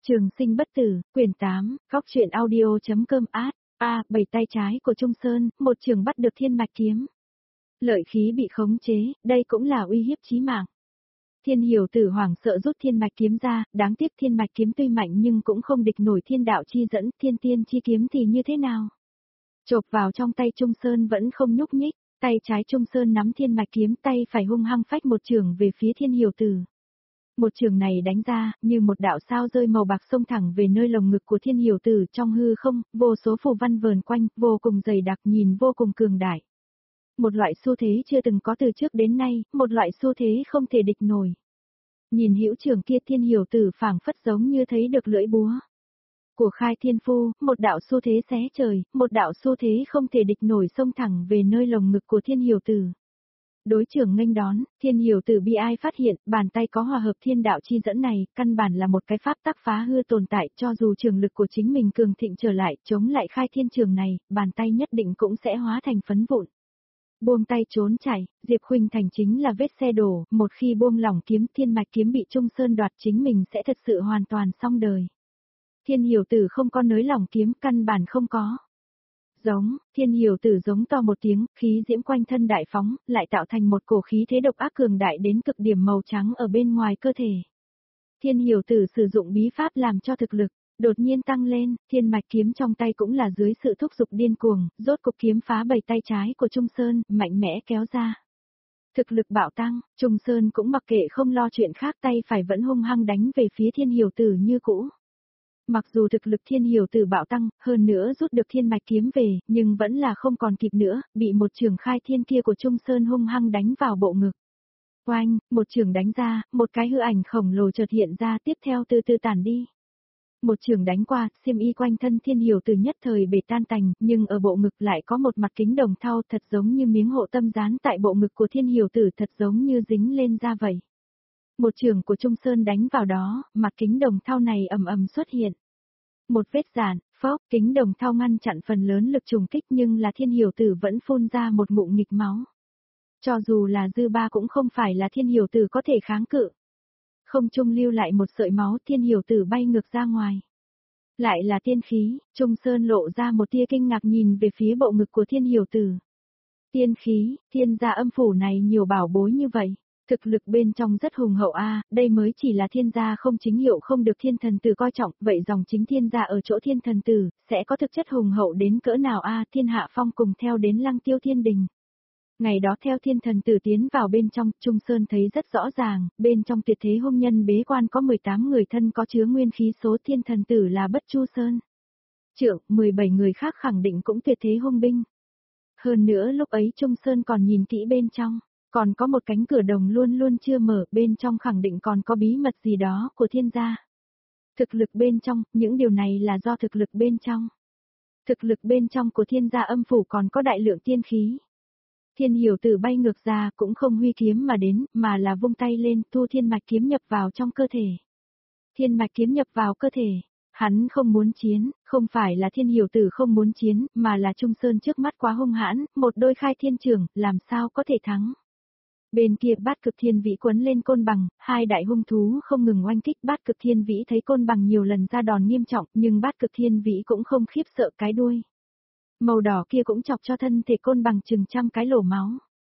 Trường sinh bất tử, quyển 8, góc truyện audio.com bảy tay trái của Trung Sơn, một trường bắt được thiên mạch kiếm. Lợi khí bị khống chế, đây cũng là uy hiếp chí mạng. Thiên Hiểu Tử hoảng sợ rút thiên mạch kiếm ra, đáng tiếc thiên mạch kiếm tuy mạnh nhưng cũng không địch nổi thiên đạo chi dẫn, thiên tiên chi kiếm thì như thế nào? Chộp vào trong tay Trung Sơn vẫn không nhúc nhích, tay trái Trung Sơn nắm thiên mạch kiếm, tay phải hung hăng phách một trường về phía Thiên Hiểu Tử. Một trường này đánh ra, như một đạo sao rơi màu bạc xông thẳng về nơi lồng ngực của Thiên Hiểu Tử, trong hư không, vô số phù văn vờn quanh, vô cùng dày đặc, nhìn vô cùng cường đại. Một loại xu thế chưa từng có từ trước đến nay, một loại xu thế không thể địch nổi. Nhìn hữu trường kia, Thiên Hiểu Tử phảng phất giống như thấy được lưỡi búa của Khai Thiên Phu, một đạo xu thế xé trời, một đạo xu thế không thể địch nổi xông thẳng về nơi lồng ngực của Thiên Hiểu Tử. Đối trường nghênh đón, Thiên Hiểu Tử bi ai phát hiện, bàn tay có hòa hợp thiên đạo chi dẫn này, căn bản là một cái pháp tắc phá hư tồn tại, cho dù trường lực của chính mình cường thịnh trở lại, chống lại Khai Thiên trường này, bàn tay nhất định cũng sẽ hóa thành phấn vụn. Buông tay trốn chạy, Diệp Khuynh Thành chính là vết xe đổ, một khi buông lỏng kiếm, thiên mạch kiếm bị Trung Sơn đoạt, chính mình sẽ thật sự hoàn toàn xong đời. Thiên Hiểu Tử không có nới lỏng kiếm, căn bản không có. Giống, Thiên Hiểu Tử giống to một tiếng, khí diễm quanh thân đại phóng, lại tạo thành một cổ khí thế độc ác cường đại đến cực điểm màu trắng ở bên ngoài cơ thể. Thiên Hiểu Tử sử dụng bí pháp làm cho thực lực đột nhiên tăng lên, thiên mạch kiếm trong tay cũng là dưới sự thúc giục điên cuồng, rốt cục kiếm phá bảy tay trái của Trung Sơn, mạnh mẽ kéo ra. Thực lực bạo tăng, Trung Sơn cũng mặc kệ không lo chuyện khác, tay phải vẫn hung hăng đánh về phía Thiên Hiểu Tử như cũ. Mặc dù thực lực Thiên Hiểu Tử bạo tăng, hơn nữa rút được thiên mạch kiếm về, nhưng vẫn là không còn kịp nữa, bị một trường khai thiên kia của Trung Sơn hung hăng đánh vào bộ ngực. Oanh, một trường đánh ra, một cái hư ảnh khổng lồ chợt hiện ra, tiếp theo từ từ tản đi. Một trường đánh qua, xiêm y quanh thân Thiên Hiểu Tử nhất thời bể tan tành, nhưng ở bộ ngực lại có một mặt kính đồng thau, thật giống như miếng hộ tâm dán tại bộ ngực của Thiên Hiểu Tử, thật giống như dính lên da vậy. Một trường của Trung Sơn đánh vào đó, mặt kính đồng thau này ầm ầm xuất hiện. Một vết rạn, phốc, kính đồng thau ngăn chặn phần lớn lực trùng kích, nhưng là Thiên Hiểu Tử vẫn phun ra một ngụm nghịch máu. Cho dù là dư ba cũng không phải là Thiên Hiểu Tử có thể kháng cự. Không trung lưu lại một sợi máu, Thiên Hiểu Tử bay ngược ra ngoài. Lại là tiên khí, Trung Sơn lộ ra một tia kinh ngạc nhìn về phía bộ ngực của Thiên Hiểu Tử. Tiên khí, thiên gia âm phủ này nhiều bảo bối như vậy. Thực lực bên trong rất hùng hậu đây mới chỉ là thiên gia không chính hiệu, không được thiên thần tử coi trọng, vậy dòng chính thiên gia ở chỗ thiên thần tử, sẽ có thực chất hùng hậu đến cỡ nào Thiên Hạ Phong cùng theo đến Lăng Tiêu Thiên Đình. Ngày đó theo thiên thần tử tiến vào bên trong, Trung Sơn thấy rất rõ ràng, bên trong tuyệt thế hung nhân bế quan có 18 người thân có chứa nguyên khí, số thiên thần tử là Bất Chu Sơn. Trượng, 17 người khác khẳng định cũng tuyệt thế hung binh. Hơn nữa lúc ấy Trung Sơn còn nhìn kỹ bên trong. Còn có một cánh cửa đồng luôn luôn chưa mở, bên trong khẳng định còn có bí mật gì đó của thiên gia. Thực lực bên trong, những điều này là do thực lực bên trong. Thực lực bên trong của thiên gia âm phủ còn có đại lượng tiên khí. Thiên Hiểu Tử bay ngược ra, cũng không huy kiếm mà đến, mà là vung tay lên, thu thiên mạch kiếm nhập vào trong cơ thể. Thiên mạch kiếm nhập vào cơ thể. Hắn không muốn chiến, không phải là Thiên Hiểu Tử không muốn chiến, mà là Trung Sơn trước mắt quá hung hãn, một đôi khai thiên trường, làm sao có thể thắng. Bên kia Bát Cực Thiên Vĩ quấn lên côn bằng, hai đại hung thú không ngừng oanh kích. Bát Cực Thiên Vĩ thấy côn bằng nhiều lần ra đòn nghiêm trọng, nhưng Bát Cực Thiên Vĩ cũng không khiếp sợ cái đuôi. Màu đỏ kia cũng chọc cho thân thể côn bằng chừng trăm cái lỗ máu.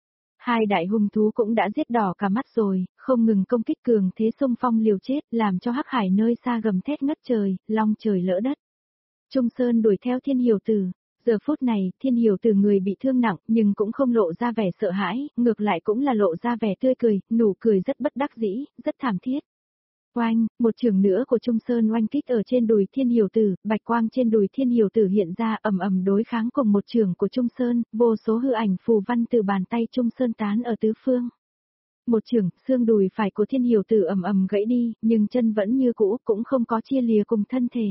Hai đại hung thú cũng đã giết đỏ cả mắt rồi, không ngừng công kích, cường thế xung phong liều chết, làm cho Hắc Hải nơi xa gầm thét ngất trời, long trời lỡ đất. Trung Sơn đuổi theo Thiên Hiểu Tử. Giờ phút này, Thiên Hiểu Tử người bị thương nặng, nhưng cũng không lộ ra vẻ sợ hãi, ngược lại cũng là lộ ra vẻ tươi cười, nụ cười rất bất đắc dĩ, rất thảm thiết. Oanh, một trường nữa của Trung Sơn oanh kích ở trên đùi Thiên Hiểu Tử, bạch quang trên đùi Thiên Hiểu Tử hiện ra, ầm ầm đối kháng cùng một trường của Trung Sơn, vô số hư ảnh phù văn từ bàn tay Trung Sơn tán ở tứ phương. Một trường, xương đùi phải của Thiên Hiểu Tử ầm ầm gãy đi, nhưng chân vẫn như cũ, cũng không có chia lìa cùng thân thể.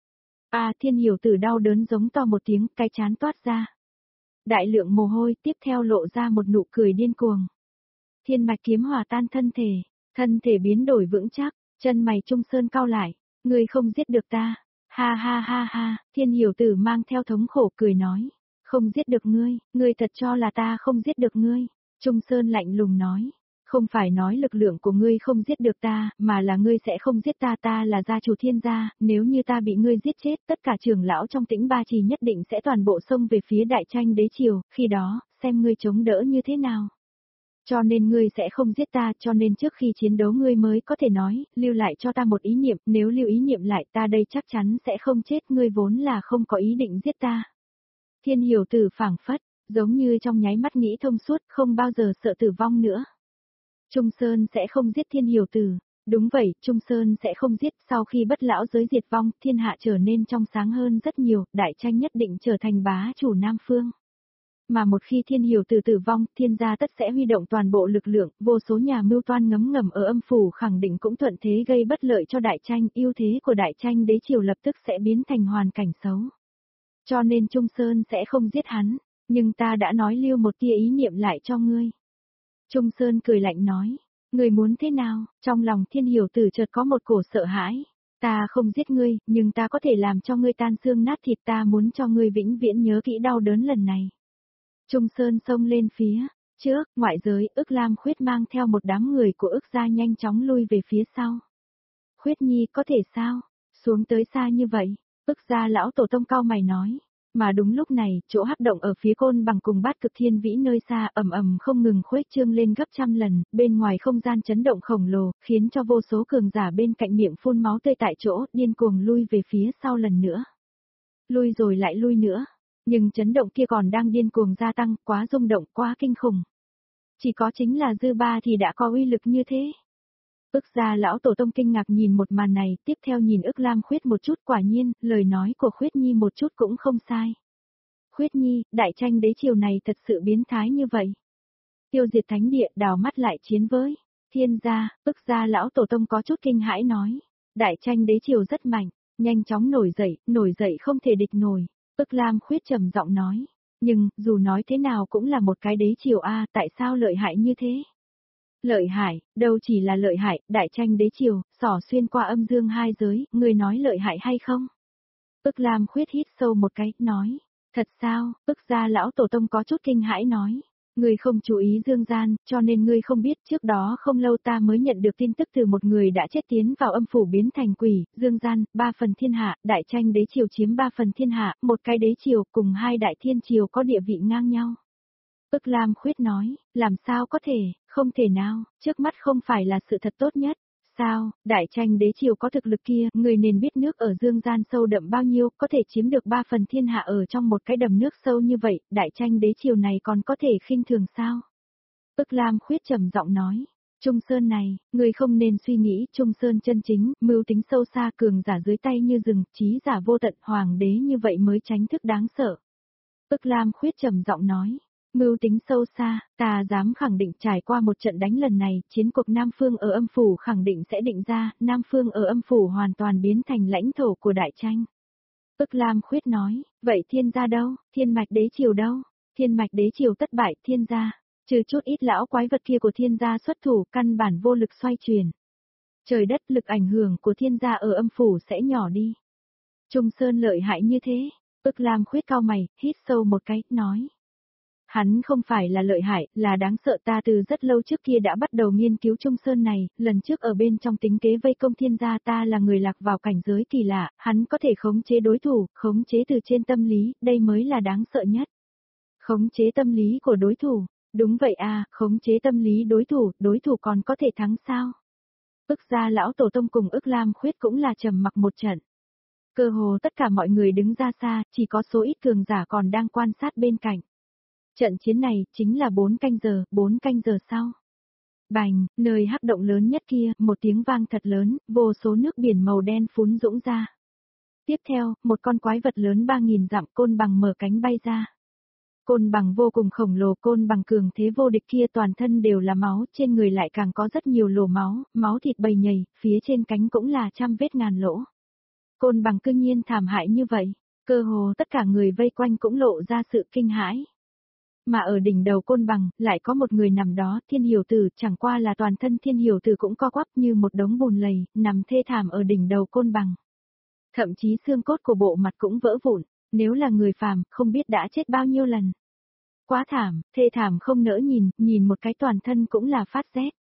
Thiên Hiểu Tử đau đớn giống to một tiếng, cái chán toát ra. Đại lượng mồ hôi, tiếp theo lộ ra một nụ cười điên cuồng. Thiên mạch kiếm hòa tan thân thể biến đổi vững chắc, chân mày Trung Sơn cau lại, ngươi không giết được ta. Ha ha ha ha, Thiên Hiểu Tử mang theo thống khổ cười nói, không giết được ngươi thật cho là ta không giết được ngươi. Trung Sơn lạnh lùng nói, Không phải nói lực lượng của ngươi không giết được ta, mà là ngươi sẽ không giết ta, ta là gia chủ Thiên gia, nếu như ta bị ngươi giết chết, tất cả trưởng lão trong Tĩnh Ba Trì nhất định sẽ toàn bộ xông về phía Đại Tranh Đế Triều, khi đó, xem ngươi chống đỡ như thế nào. Cho nên ngươi sẽ không giết ta, cho nên trước khi chiến đấu ngươi mới có thể nói, lưu lại cho ta một ý niệm, nếu lưu ý niệm lại ta đây chắc chắn sẽ không chết, ngươi vốn là không có ý định giết ta. Thiên Hiểu Tử phảng phất, giống như trong nháy mắt nghĩ thông suốt, không bao giờ sợ tử vong nữa. Trung Sơn sẽ không giết Thiên Hiểu Tử. Đúng vậy, Trung Sơn sẽ không giết, sau khi bất lão giới diệt vong, thiên hạ trở nên trong sáng hơn rất nhiều, Đại Tranh nhất định trở thành bá chủ Nam Phương. Mà một khi Thiên Hiểu Tử tử vong, Thiên gia tất sẽ huy động toàn bộ lực lượng, vô số nhà mưu toan ngấm ngầm ở âm phủ khẳng định cũng thuận thế gây bất lợi cho Đại Tranh, ưu thế của Đại Tranh Đế Triều lập tức sẽ biến thành hoàn cảnh xấu. Cho nên Trung Sơn sẽ không giết hắn, nhưng ta đã nói lưu một tia ý niệm lại cho ngươi. Trung Sơn cười lạnh nói, ngươi muốn thế nào? Trong lòng Thiên Hiểu Tử chợt có một cổ sợ hãi. Ta không giết ngươi, nhưng ta có thể làm cho ngươi tan xương nát thịt, ta muốn cho ngươi vĩnh viễn nhớ kỹ đau đớn lần này. Trung Sơn xông lên phía trước, ngoại giới, Ức Lam Khuyết mang theo một đám người của Ức gia nhanh chóng lui về phía sau. Khuyết Nhi có thể sao? Xuống tới xa như vậy, Ức gia lão tổ tông cao mày nói. Mà đúng lúc này, chỗ hắc động ở phía Côn Bằng cùng Bát Cực Thiên Vĩ nơi xa ầm ầm không ngừng khuếch trương lên gấp trăm lần, bên ngoài không gian chấn động khổng lồ, khiến cho vô số cường giả bên cạnh miệng phun máu tươi tại chỗ, điên cuồng lui về phía sau lần nữa. Lui rồi lại lui nữa, nhưng chấn động kia còn đang điên cuồng gia tăng, quá rung động, quá kinh khủng. Chỉ có chính là dư ba thì đã có uy lực như thế. Ức gia lão tổ tông kinh ngạc nhìn một màn này, tiếp theo nhìn Ức Lam Khuyết một chút, quả nhiên, lời nói của Khuyết Nhi một chút cũng không sai. Khuyết Nhi, Đại Tranh Đế Triều này thật sự biến thái như vậy. Tiêu diệt thánh địa, đào mắt lại chiến với Thiên gia, Ức gia lão tổ tông có chút kinh hãi nói. Đại Tranh Đế Triều rất mạnh, nhanh chóng nổi dậy không thể địch nổi. Ức Lam Khuyết trầm giọng nói. Nhưng, dù nói thế nào cũng là một cái đế triều a, tại sao lợi hại như thế? Lợi hại, đâu chỉ là lợi hại, Đại Tranh Đế Triều, xỏ xuyên qua âm dương hai giới, người nói lợi hại hay không? Ức Lam Khuyết hít sâu một cái, nói. Thật sao? Ức gia lão tổ tông có chút kinh hãi nói. Ngươi không chú ý dương gian, cho nên ngươi không biết, trước đó không lâu ta mới nhận được tin tức từ một người đã chết tiến vào âm phủ biến thành quỷ, dương gian, 3 phần thiên hạ, Đại Tranh Đế Triều chiếm 3 phần thiên hạ, một cái đế triều cùng hai đại thiên triều có địa vị ngang nhau. Ức Lam Khuyết nói, làm sao có thể, không thể nào, trước mắt không phải là sự thật tốt nhất. Sao, Đại Tranh Đế Triều có thực lực kia, người nên biết nước ở dương gian sâu đậm bao nhiêu, có thể chiếm được 3 phần thiên hạ ở trong một cái đầm nước sâu như vậy, Đại Tranh Đế Triều này còn có thể khinh thường sao? Ức Lam Khuyết trầm giọng nói, Trung Sơn này, người không nên suy nghĩ, Trung Sơn chân chính, mưu tính sâu xa, cường giả dưới tay như rừng, trí giả vô tận, hoàng đế như vậy mới tránh thức đáng sợ. Ức Lam Khuyết trầm giọng nói. Mưu tính sâu xa, ta dám khẳng định trải qua một trận đánh lần này, chiến cuộc Nam Phương ở âm phủ khẳng định sẽ định ra, Nam Phương ở âm phủ hoàn toàn biến thành lãnh thổ của Đại Tranh. Ức Lam Khuyết nói, vậy Thiên gia đâu, Thiên mạch đế triều đâu, Thiên mạch đế triều thất bại, Thiên gia, trừ chút ít lão quái vật kia của Thiên gia xuất thủ, căn bản vô lực xoay chuyển. Trời đất, lực ảnh hưởng của Thiên gia ở âm phủ sẽ nhỏ đi. Trung Sơn lợi hại như thế, Ức Lam Khuyết cao mày, hít sâu một cái, nói. Hắn không phải là lợi hại, là đáng sợ, ta từ rất lâu trước kia đã bắt đầu nghiên cứu Trung Sơn này, lần trước ở bên trong tính kế vây công Thiên gia ta là người lạc vào cảnh giới kỳ lạ, hắn có thể khống chế đối thủ, khống chế từ trên tâm lý, đây mới là đáng sợ nhất. Khống chế tâm lý của đối thủ, đúng vậy à, khống chế tâm lý đối thủ còn có thể thắng sao? Ức gia lão tổ tông cùng Ức Lam Khuyết cũng là trầm mặc một trận. Cơ hồ tất cả mọi người đứng ra xa, chỉ có số ít cường giả còn đang quan sát bên cạnh. Trận chiến này, chính là 4 canh giờ sau. Bành, nơi hắc động lớn nhất kia, một tiếng vang thật lớn, vô số nước biển màu đen phún dũng ra. Tiếp theo, một con quái vật lớn 3.000 dặm Côn Bằng mở cánh bay ra. Côn Bằng vô cùng khổng lồ, Côn Bằng cường thế vô địch kia toàn thân đều là máu, trên người lại càng có rất nhiều lỗ máu, máu thịt bầy nhầy, phía trên cánh cũng là trăm vết ngàn lỗ. Côn Bằng cư nhiên thảm hại như vậy, cơ hồ tất cả người vây quanh cũng lộ ra sự kinh hãi. Mà ở đỉnh đầu Côn Bằng, lại có một người nằm đó, Thiên Hiểu Tử, chẳng qua là toàn thân Thiên Hiểu Tử cũng co quắp như một đống bùn lầy, nằm thê thảm ở đỉnh đầu Côn Bằng. Thậm chí xương cốt của bộ mặt cũng vỡ vụn, nếu là người phàm, không biết đã chết bao nhiêu lần. Quá thảm, thê thảm không nỡ nhìn, nhìn một cái toàn thân cũng là phát rét.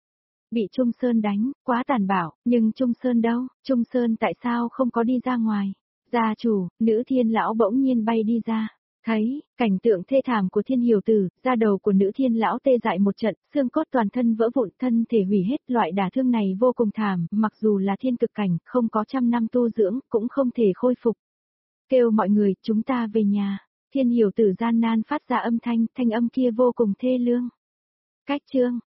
Bị Trung Sơn đánh, quá tàn bạo, nhưng Trung Sơn đâu, Trung Sơn tại sao không có đi ra ngoài? Gia chủ, nữ thiên lão bỗng nhiên bay đi ra. Thấy, cảnh tượng thê thảm của thiên hiểu tử, da đầu của nữ thiên lão tê dại một trận, xương cốt toàn thân vỡ vụn, thân thể hủy hết, loại đả thương này vô cùng thảm, mặc dù là thiên cực cảnh, không có trăm năm tu dưỡng, cũng không thể khôi phục. Kêu mọi người, chúng ta về nhà. Thiên hiểu tử gian nan phát ra âm thanh, thanh âm kia vô cùng thê lương. Cách chương.